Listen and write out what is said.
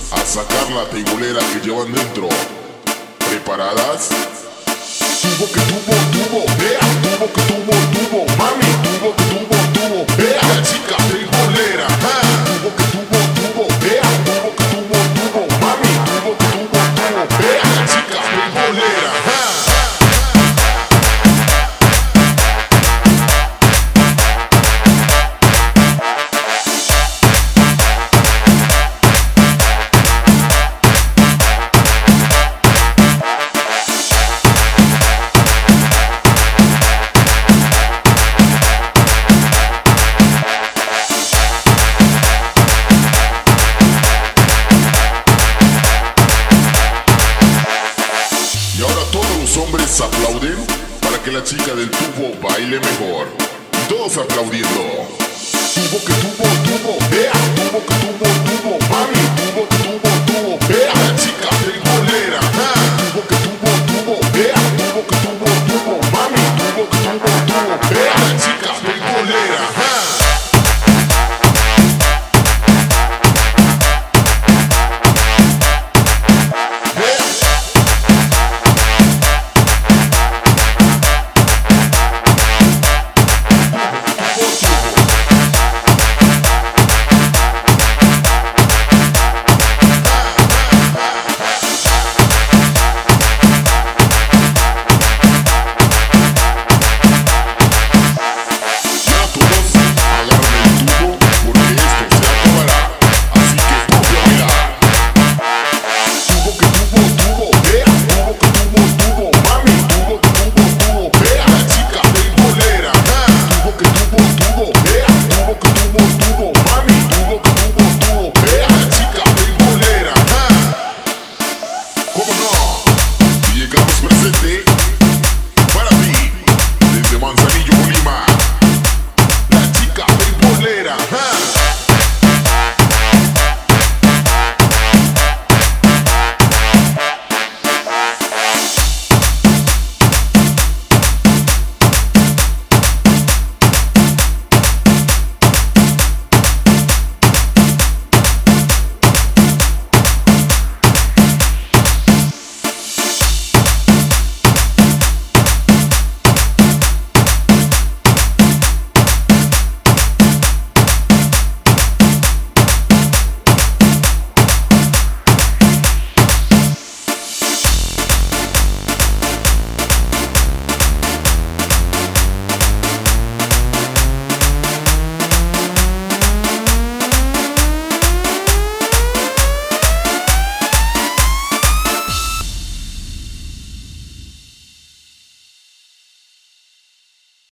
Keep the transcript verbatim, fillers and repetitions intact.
a sacar la teibolera que llevan dentro. ¿Preparadas? Tubo que tubo, tubo, vea, tubo que tubo, tubo, mami, tubo que tubo, tubo, vea, la chica teibolera, ah. Tubo que tubo, tubo, vea, tubo que tubo, tubo, mami, tubo que tubo, tubo, vea, la chica teibolera, ah. Y ahora todos los hombres aplauden para que la chica del tubo baile mejor. Todos aplaudiendo. Tubo que tubo, tubo, vea, tubo que tubo, tubo, mami.